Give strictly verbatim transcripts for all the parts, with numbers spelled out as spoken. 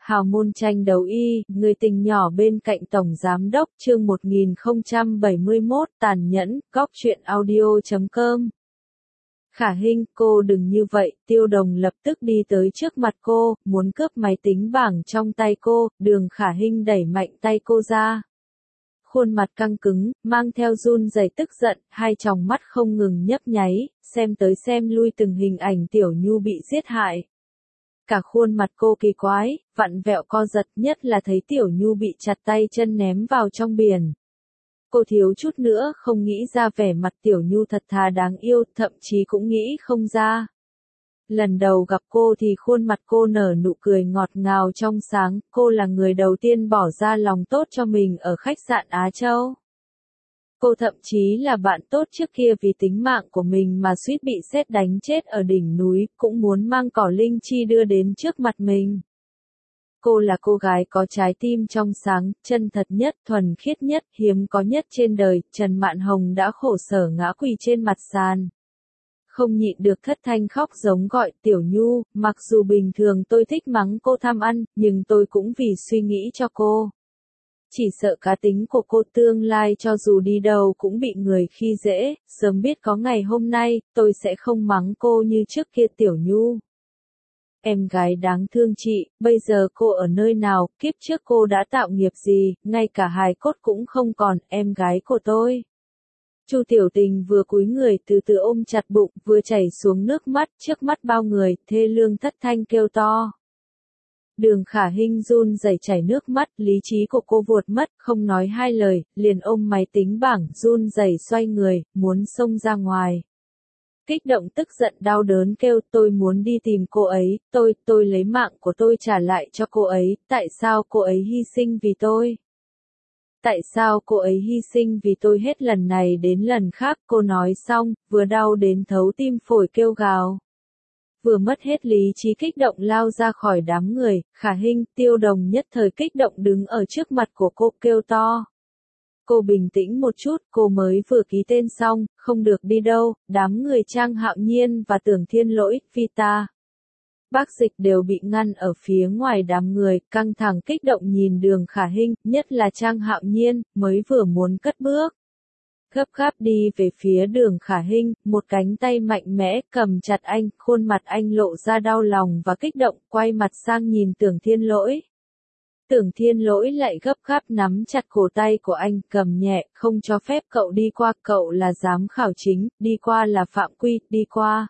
Hào môn tranh đấu y, người tình nhỏ bên cạnh Tổng Giám đốc chương một nghìn không trăm bảy mươi mốt tàn nhẫn, góc truyện audio chấm com. Khả Hinh, cô đừng như vậy, Tiêu Đồng lập tức đi tới trước mặt cô, muốn cướp máy tính bảng trong tay cô, Đường Khả Hinh đẩy mạnh tay cô ra. Khuôn mặt căng cứng, mang theo run rẩy tức giận, hai tròng mắt không ngừng nhấp nháy, xem tới xem lui từng hình ảnh Tiểu Nhu bị giết hại. Cả khuôn mặt cô kỳ quái, vặn vẹo co giật, nhất là thấy Tiểu Nhu bị chặt tay chân ném vào trong biển. Cô thiếu chút nữa không nghĩ ra vẻ mặt Tiểu Nhu thật thà đáng yêu, thậm chí cũng nghĩ không ra. Lần đầu gặp cô thì khuôn mặt cô nở nụ cười ngọt ngào trong sáng, cô là người đầu tiên bỏ ra lòng tốt cho mình ở khách sạn Á Châu. Cô thậm chí là bạn tốt trước kia vì tính mạng của mình mà suýt bị sét đánh chết ở đỉnh núi, cũng muốn mang cỏ linh chi đưa đến trước mặt mình. Cô là cô gái có trái tim trong sáng, chân thật nhất, thuần khiết nhất, hiếm có nhất trên đời, Trần Mạn Hồng đã khổ sở ngã quỳ trên mặt sàn. Không nhịn được thất thanh khóc giống gọi Tiểu Nhu, mặc dù bình thường tôi thích mắng cô tham ăn, nhưng tôi cũng vì suy nghĩ cho cô. Chỉ sợ cá tính của cô tương lai cho dù đi đâu cũng bị người khi dễ, sớm biết có ngày hôm nay, tôi sẽ không mắng cô như trước kia Tiểu Nhu. Em gái đáng thương chị, bây giờ cô ở nơi nào, kiếp trước cô đã tạo nghiệp gì, ngay cả hài cốt cũng không còn, em gái của tôi. Chu Tiểu Tình vừa cúi người từ từ ôm chặt bụng, vừa chảy xuống nước mắt, trước mắt bao người, thê lương thất thanh kêu to. Đường Khả Hinh run rẩy chảy nước mắt, lý trí của cô vụt mất, không nói hai lời, liền ôm máy tính bảng, run rẩy xoay người, muốn xông ra ngoài. Kích động tức giận đau đớn kêu tôi muốn đi tìm cô ấy, tôi, tôi lấy mạng của tôi trả lại cho cô ấy, tại sao cô ấy hy sinh vì tôi? Tại sao cô ấy hy sinh vì tôi hết lần này đến lần khác, cô nói xong, vừa đau đến thấu tim phổi kêu gào. Vừa mất hết lý trí kích động lao ra khỏi đám người, Khả Hinh, Tiêu Đồng nhất thời kích động đứng ở trước mặt của cô kêu to. Cô bình tĩnh một chút, cô mới vừa ký tên xong, không được đi đâu, đám người Trang Hạo Nhiên và Tưởng Thiên Lỗi, Vita. Bác Dịch đều bị ngăn ở phía ngoài đám người, căng thẳng kích động nhìn Đường Khả Hinh, nhất là Trang Hạo Nhiên, mới vừa muốn cất bước. Gấp gáp đi về phía Đường Khả Hinh, một cánh tay mạnh mẽ cầm chặt anh, khuôn mặt anh lộ ra đau lòng và kích động, quay mặt sang nhìn Tưởng Thiên Lỗi. Tưởng Thiên Lỗi lại gấp gáp nắm chặt cổ tay của anh, cầm nhẹ, không cho phép cậu đi qua, cậu là giám khảo chính, đi qua là phạm quy, đi qua.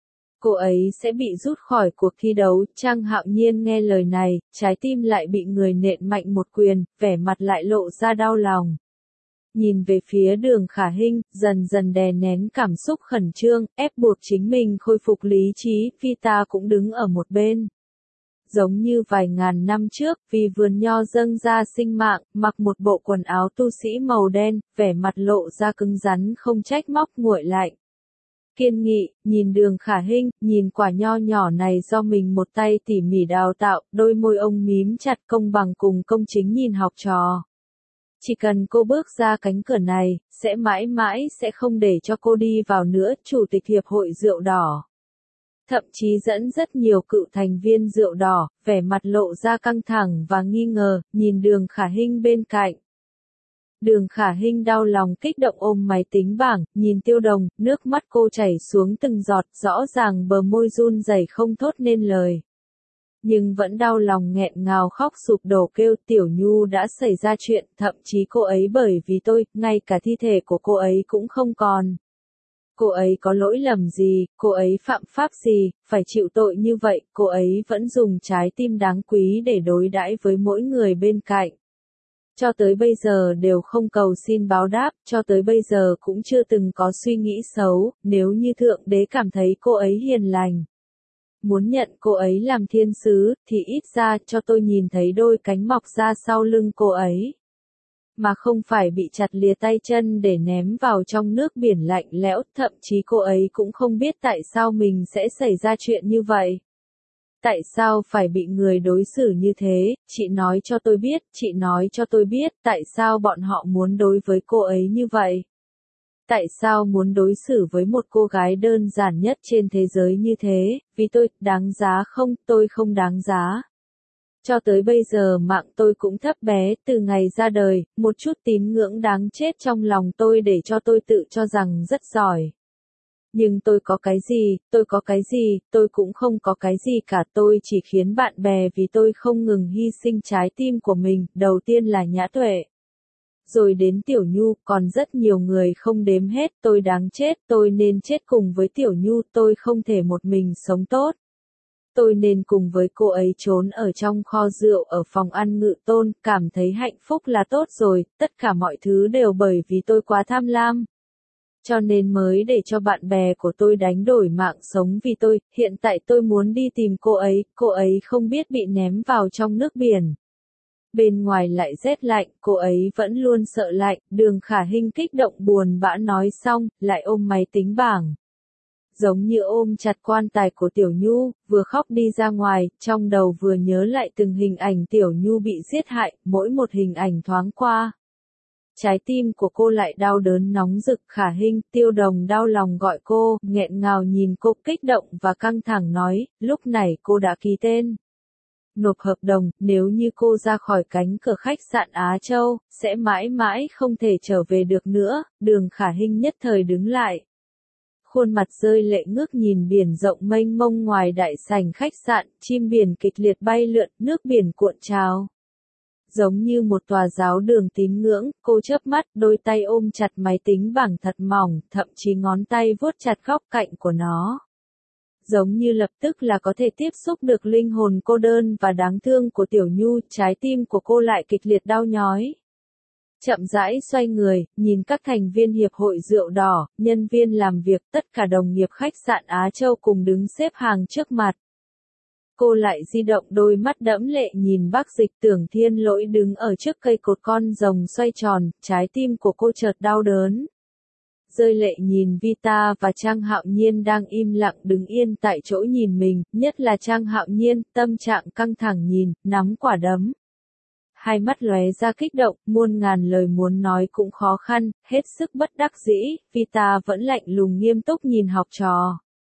Cô ấy sẽ bị rút khỏi cuộc thi đấu, Trang Hạo Nhiên nghe lời này, trái tim lại bị người nện mạnh một quyền, vẻ mặt lại lộ ra đau lòng. Nhìn về phía Đường Khả Hinh, dần dần đè nén cảm xúc khẩn trương, ép buộc chính mình khôi phục lý trí, Vita cũng đứng ở một bên. Giống như vài ngàn năm trước, vì vườn nho dâng ra sinh mạng, mặc một bộ quần áo tu sĩ màu đen, vẻ mặt lộ ra cứng rắn không trách móc nguội lạnh. Kiên nghị, nhìn Đường Khả Hinh, nhìn quả nho nhỏ này do mình một tay tỉ mỉ đào tạo, đôi môi ông mím chặt công bằng cùng công chính nhìn học trò. Chỉ cần cô bước ra cánh cửa này, sẽ mãi mãi sẽ không để cho cô đi vào nữa, Chủ tịch Hiệp hội Rượu Đỏ. Thậm chí dẫn rất nhiều cựu thành viên Rượu Đỏ, vẻ mặt lộ ra căng thẳng và nghi ngờ, nhìn Đường Khả Hinh bên cạnh. Đường Khả Hinh đau lòng kích động ôm máy tính bảng, nhìn Tiêu Đồng, nước mắt cô chảy xuống từng giọt, rõ ràng bờ môi run rẩy không thốt nên lời. Nhưng vẫn đau lòng nghẹn ngào khóc sụp đổ kêu Tiểu Nhu đã xảy ra chuyện, thậm chí cô ấy bởi vì tôi, ngay cả thi thể của cô ấy cũng không còn. Cô ấy có lỗi lầm gì, cô ấy phạm pháp gì, phải chịu tội như vậy, cô ấy vẫn dùng trái tim đáng quý để đối đãi với mỗi người bên cạnh. Cho tới bây giờ đều không cầu xin báo đáp, cho tới bây giờ cũng chưa từng có suy nghĩ xấu, nếu như Thượng Đế cảm thấy cô ấy hiền lành. Muốn nhận cô ấy làm thiên sứ, thì ít ra cho tôi nhìn thấy đôi cánh mọc ra sau lưng cô ấy. Mà không phải bị chặt lìa tay chân để ném vào trong nước biển lạnh lẽo, thậm chí cô ấy cũng không biết tại sao mình sẽ xảy ra chuyện như vậy. Tại sao phải bị người đối xử như thế, chị nói cho tôi biết, chị nói cho tôi biết, tại sao bọn họ muốn đối với cô ấy như vậy. Tại sao muốn đối xử với một cô gái đơn giản nhất trên thế giới như thế, vì tôi, đáng giá không, tôi không đáng giá. Cho tới bây giờ mạng tôi cũng thấp bé, từ ngày ra đời, một chút tín ngưỡng đáng chết trong lòng tôi để cho tôi tự cho rằng rất giỏi. Nhưng tôi có cái gì, tôi có cái gì, tôi cũng không có cái gì cả, tôi chỉ khiến bạn bè vì tôi không ngừng hy sinh trái tim của mình, đầu tiên là Nhã Tuệ. Rồi đến Tiểu Nhu, còn rất nhiều người không đếm hết, tôi đáng chết, tôi nên chết cùng với Tiểu Nhu, tôi không thể một mình sống tốt. Tôi nên cùng với cô ấy trốn ở trong kho rượu ở phòng ăn Ngự Tôn, cảm thấy hạnh phúc là tốt rồi, tất cả mọi thứ đều bởi vì tôi quá tham lam. Cho nên mới để cho bạn bè của tôi đánh đổi mạng sống vì tôi, hiện tại tôi muốn đi tìm cô ấy, cô ấy không biết bị ném vào trong nước biển. Bên ngoài lại rét lạnh, cô ấy vẫn luôn sợ lạnh, Đường Khả Hinh kích động buồn bã nói xong, lại ôm máy tính bảng. Giống như ôm chặt quan tài của Tiểu Nhu, vừa khóc đi ra ngoài, trong đầu vừa nhớ lại từng hình ảnh Tiểu Nhu bị giết hại, mỗi một hình ảnh thoáng qua. Trái tim của cô lại đau đớn nóng rực. Khả Hinh, Tiêu Đồng đau lòng gọi cô, nghẹn ngào nhìn cô kích động và căng thẳng nói, lúc này cô đã ký tên. Nộp hợp đồng, nếu như cô ra khỏi cánh cửa khách sạn Á Châu, sẽ mãi mãi không thể trở về được nữa. Đường Khả Hinh nhất thời đứng lại. Khuôn mặt rơi lệ ngước nhìn biển rộng mênh mông ngoài đại sảnh khách sạn, chim biển kịch liệt bay lượn, nước biển cuộn trào. Giống như một tòa giáo đường tín ngưỡng, cô chớp mắt, đôi tay ôm chặt máy tính bảng thật mỏng, thậm chí ngón tay vuốt chặt góc cạnh của nó. Giống như lập tức là có thể tiếp xúc được linh hồn cô đơn và đáng thương của Tiểu Nhu, trái tim của cô lại kịch liệt đau nhói. Chậm rãi xoay người, nhìn các thành viên hiệp hội rượu đỏ, nhân viên làm việc, tất cả đồng nghiệp khách sạn Á Châu cùng đứng xếp hàng trước mặt. Cô lại di động đôi mắt đẫm lệ nhìn Bác Dịch Tưởng Thiên Lỗi đứng ở trước cây cột con rồng xoay tròn, trái tim của cô chợt đau đớn. Rơi lệ nhìn Vita và Trang Hạo Nhiên đang im lặng đứng yên tại chỗ nhìn mình, nhất là Trang Hạo Nhiên, tâm trạng căng thẳng nhìn, nắm quả đấm. Hai mắt lóe ra kích động, muôn ngàn lời muốn nói cũng khó khăn, hết sức bất đắc dĩ, Vita vẫn lạnh lùng nghiêm túc nhìn học trò.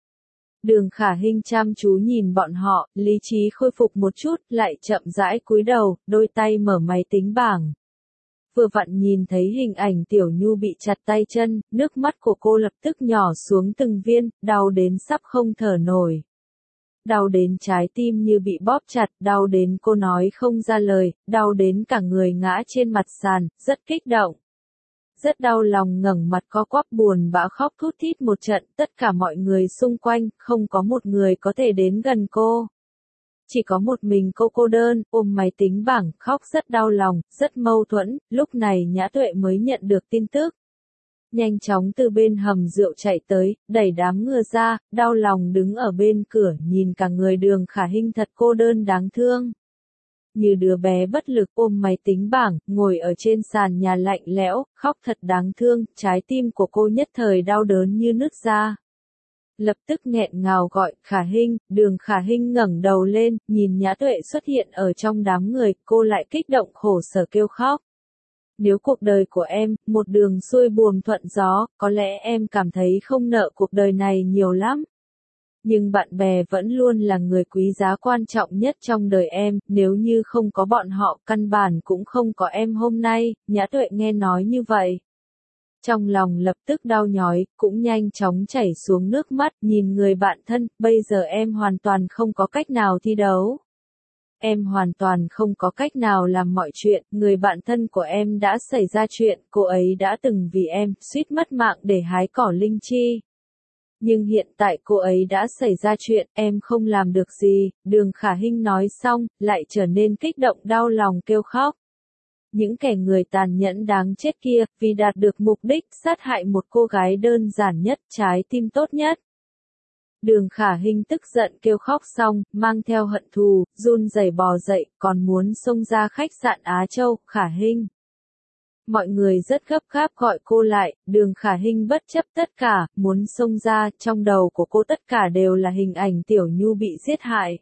Đường Khả Hinh chăm chú nhìn bọn họ, lý trí khôi phục một chút, lại chậm rãi cúi đầu, đôi tay mở máy tính bảng. Vừa vặn nhìn thấy hình ảnh Tiểu Nhu bị chặt tay chân, nước mắt của cô lập tức nhỏ xuống từng viên, đau đến sắp không thở nổi. Đau đến trái tim như bị bóp chặt, đau đến cô nói không ra lời, đau đến cả người ngã trên mặt sàn, rất kích động. Rất đau lòng ngẩng mặt co quắp buồn bã khóc thút thít một trận, tất cả mọi người xung quanh, không có một người có thể đến gần cô. Chỉ có một mình cô cô đơn, ôm máy tính bảng, khóc rất đau lòng, rất mâu thuẫn, lúc này Nhã Tuệ mới nhận được tin tức. Nhanh chóng từ bên hầm rượu chạy tới, đẩy đám ngựa ra, đau lòng đứng ở bên cửa nhìn cả người Đường Khả Hinh thật cô đơn đáng thương. Như đứa bé bất lực ôm máy tính bảng, ngồi ở trên sàn nhà lạnh lẽo, khóc thật đáng thương, trái tim của cô nhất thời đau đớn như nứt ra. Lập tức nghẹn ngào gọi, Khả Hinh, Đường Khả Hinh ngẩng đầu lên, nhìn Nhã Tuệ xuất hiện ở trong đám người, cô lại kích động khổ sở kêu khóc. Nếu cuộc đời của em, một đường xuôi buồm thuận gió, có lẽ em cảm thấy không nợ cuộc đời này nhiều lắm. Nhưng bạn bè vẫn luôn là người quý giá quan trọng nhất trong đời em, nếu như không có bọn họ, căn bản cũng không có em hôm nay. Nhã Tuệ nghe nói như vậy. Trong lòng lập tức đau nhói, cũng nhanh chóng chảy xuống nước mắt, nhìn người bạn thân, bây giờ em hoàn toàn không có cách nào thi đấu. Em hoàn toàn không có cách nào làm mọi chuyện, người bạn thân của em đã xảy ra chuyện, cô ấy đã từng vì em, suýt mất mạng để hái cỏ linh chi. Nhưng hiện tại cô ấy đã xảy ra chuyện, em không làm được gì, Đường Khả Hinh nói xong, lại trở nên kích động đau lòng kêu khóc. Những kẻ người tàn nhẫn đáng chết kia, vì đạt được mục đích sát hại một cô gái đơn giản nhất, trái tim tốt nhất. Đường Khả Hinh tức giận kêu khóc xong, mang theo hận thù, run rẩy bò dậy, còn muốn xông ra khách sạn Á Châu. Khả Hinh. Mọi người rất gấp gáp gọi cô lại, Đường Khả Hinh bất chấp tất cả, muốn xông ra, trong đầu của cô tất cả đều là hình ảnh Tiểu Nhu bị giết hại.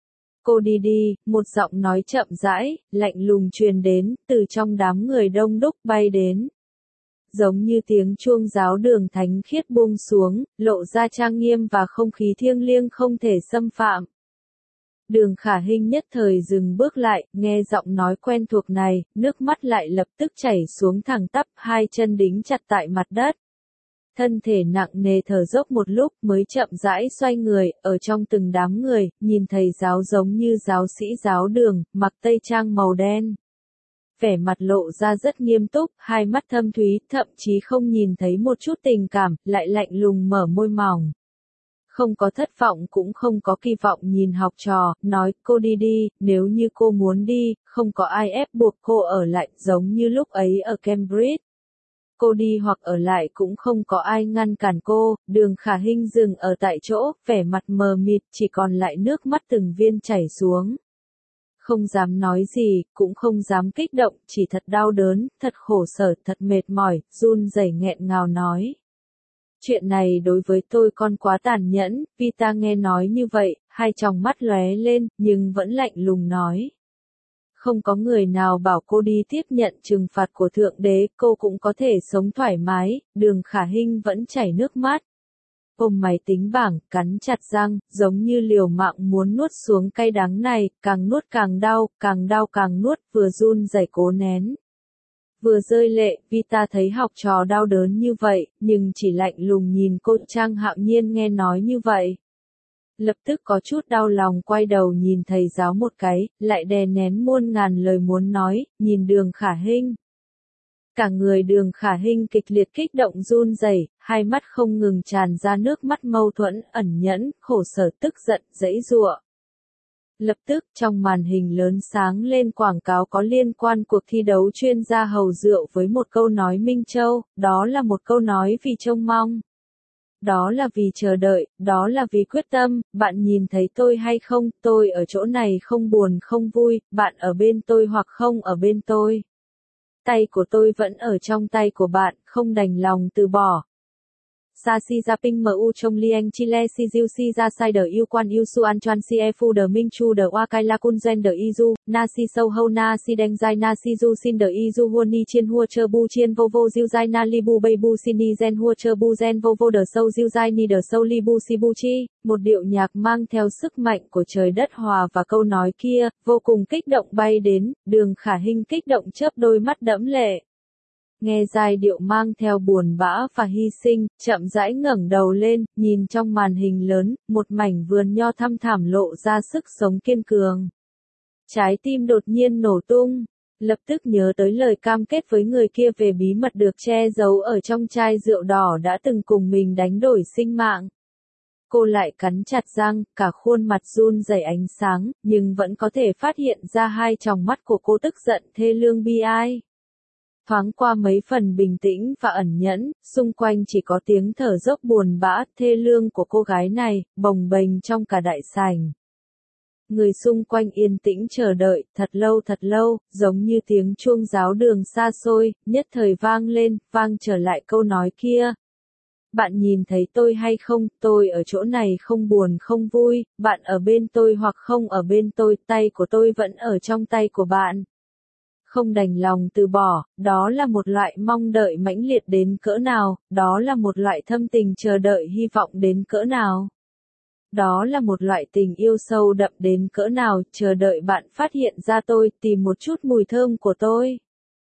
Cô đi đi, một giọng nói chậm rãi, lạnh lùng truyền đến, từ trong đám người đông đúc bay đến. Giống như tiếng chuông giáo đường thánh khiết buông xuống, lộ ra trang nghiêm và không khí thiêng liêng không thể xâm phạm. Đường Khả Hinh nhất thời dừng bước lại, nghe giọng nói quen thuộc này, nước mắt lại lập tức chảy xuống thẳng tắp, hai chân đính chặt tại mặt đất. Thân thể nặng nề thở dốc một lúc mới chậm rãi xoay người, ở trong từng đám người, nhìn thầy giáo giống như giáo sĩ giáo đường, mặc tây trang màu đen. Vẻ mặt lộ ra rất nghiêm túc, hai mắt thâm thúy, thậm chí không nhìn thấy một chút tình cảm, lại lạnh lùng mở môi mỏng. Không có thất vọng cũng không có kỳ vọng nhìn học trò, nói cô đi đi, nếu như cô muốn đi, không có ai ép buộc cô ở lại, giống như lúc ấy ở Cambridge. Cô đi hoặc ở lại cũng không có ai ngăn cản cô. Đường Khả Hinh dừng ở tại chỗ, vẻ mặt mờ mịt, chỉ còn lại nước mắt từng viên chảy xuống. Không dám nói gì, cũng không dám kích động, chỉ thật đau đớn, thật khổ sở, thật mệt mỏi, run rẩy nghẹn ngào nói. Chuyện này đối với tôi con quá tàn nhẫn, Vita nghe nói như vậy, hai tròng mắt lóe lên, nhưng vẫn lạnh lùng nói. Không có người nào bảo cô đi tiếp nhận trừng phạt của Thượng Đế, cô cũng có thể sống thoải mái. Đường Khả Hinh vẫn chảy nước mắt. Ôm máy tính bảng, cắn chặt răng, giống như liều mạng muốn nuốt xuống cay đắng này, càng nuốt càng đau, càng đau càng nuốt, vừa run rẩy cố nén. Vừa rơi lệ, Vita thấy học trò đau đớn như vậy, nhưng chỉ lạnh lùng nhìn cô. Trang Hạo Nhiên nghe nói như vậy, lập tức có chút đau lòng, quay đầu nhìn thầy giáo một cái, lại đè nén muôn ngàn lời muốn nói, nhìn Đường Khả Hinh. Cả người Đường Khả Hinh kịch liệt kích động run rẩy, hai mắt không ngừng tràn ra nước mắt mâu thuẫn, ẩn nhẫn, khổ sở, tức giận, giãy giụa. Lập tức, trong màn hình lớn sáng lên quảng cáo có liên quan cuộc thi đấu chuyên gia hầu rượu với một câu nói Minh Châu, đó là một câu nói vì trông mong. Đó là vì chờ đợi, đó là vì quyết tâm. Bạn nhìn thấy tôi hay không, tôi ở chỗ này không buồn không vui, bạn ở bên tôi hoặc không ở bên tôi. Tay của tôi vẫn ở trong tay của bạn, không đành lòng từ bỏ. Sa si ra ping mu trong lieng chile si diu si ra sai đờ yêu quan yêu su an choan si e phu đờ minh chu đờ oa kai la kun gen đờ izu, na si sâu hâu na si đen dai na si du xin đờ izu huôn ni chiên hua chơ bu chiên vô vô diu dai na li bu bay bu xin ni gen hua chơ bu gen vô vô đờ sâu diu dai ni đờ sâu li bu si bu chi, một điệu nhạc mang theo sức mạnh của trời đất hòa và câu nói kia, vô cùng kích động bay đến. Đường Khả Hinh kích động chớp đôi mắt đẫm lệ. Nghe giai điệu mang theo buồn bã và hy sinh, chậm rãi ngẩng đầu lên, nhìn trong màn hình lớn, một mảnh vườn nho thăm thẳm lộ ra sức sống kiên cường. Trái tim đột nhiên nổ tung, lập tức nhớ tới lời cam kết với người kia về bí mật được che giấu ở trong chai rượu đỏ đã từng cùng mình đánh đổi sinh mạng. Cô lại cắn chặt răng, cả khuôn mặt run rẩy ánh sáng, nhưng vẫn có thể phát hiện ra hai tròng mắt của cô tức giận thê lương bi ai. Thoáng qua mấy phần bình tĩnh và ẩn nhẫn, xung quanh chỉ có tiếng thở dốc buồn bã, thê lương của cô gái này, bồng bềnh trong cả đại sảnh. Người xung quanh yên tĩnh chờ đợi, thật lâu thật lâu, giống như tiếng chuông giáo đường xa xôi, nhất thời vang lên, vang trở lại câu nói kia. Bạn nhìn thấy tôi hay không, tôi ở chỗ này không buồn không vui, bạn ở bên tôi hoặc không ở bên tôi, tay của tôi vẫn ở trong tay của bạn. Không đành lòng từ bỏ, đó là một loại mong đợi mãnh liệt đến cỡ nào, đó là một loại thâm tình chờ đợi hy vọng đến cỡ nào. Đó là một loại tình yêu sâu đậm đến cỡ nào, chờ đợi bạn phát hiện ra tôi, tìm một chút mùi thơm của tôi.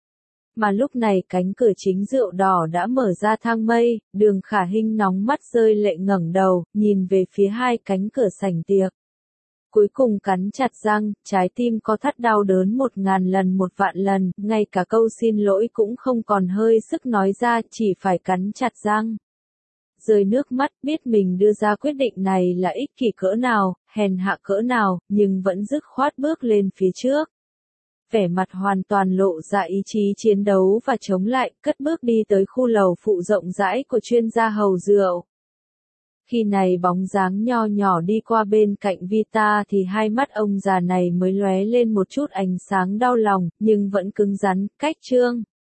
Mà lúc này cánh cửa chính rượu đỏ đã mở ra thang mây, Đường Khả Hinh nóng mắt rơi lệ ngẩng đầu, nhìn về phía hai cánh cửa sảnh tiệc. Cuối cùng cắn chặt răng, trái tim co thắt đau đớn một ngàn lần một vạn lần, ngay cả câu xin lỗi cũng không còn hơi sức nói ra, chỉ phải cắn chặt răng. Rơi nước mắt, biết mình đưa ra quyết định này là ích kỷ cỡ nào, hèn hạ cỡ nào, nhưng vẫn dứt khoát bước lên phía trước. Vẻ mặt hoàn toàn lộ ra ý chí chiến đấu và chống lại, cất bước đi tới khu lầu phụ rộng rãi của chuyên gia hầu rượu. Khi này bóng dáng nho nhỏ đi qua bên cạnh Vita thì hai mắt ông già này mới lóe lên một chút ánh sáng đau lòng, nhưng vẫn cứng rắn, cách trương.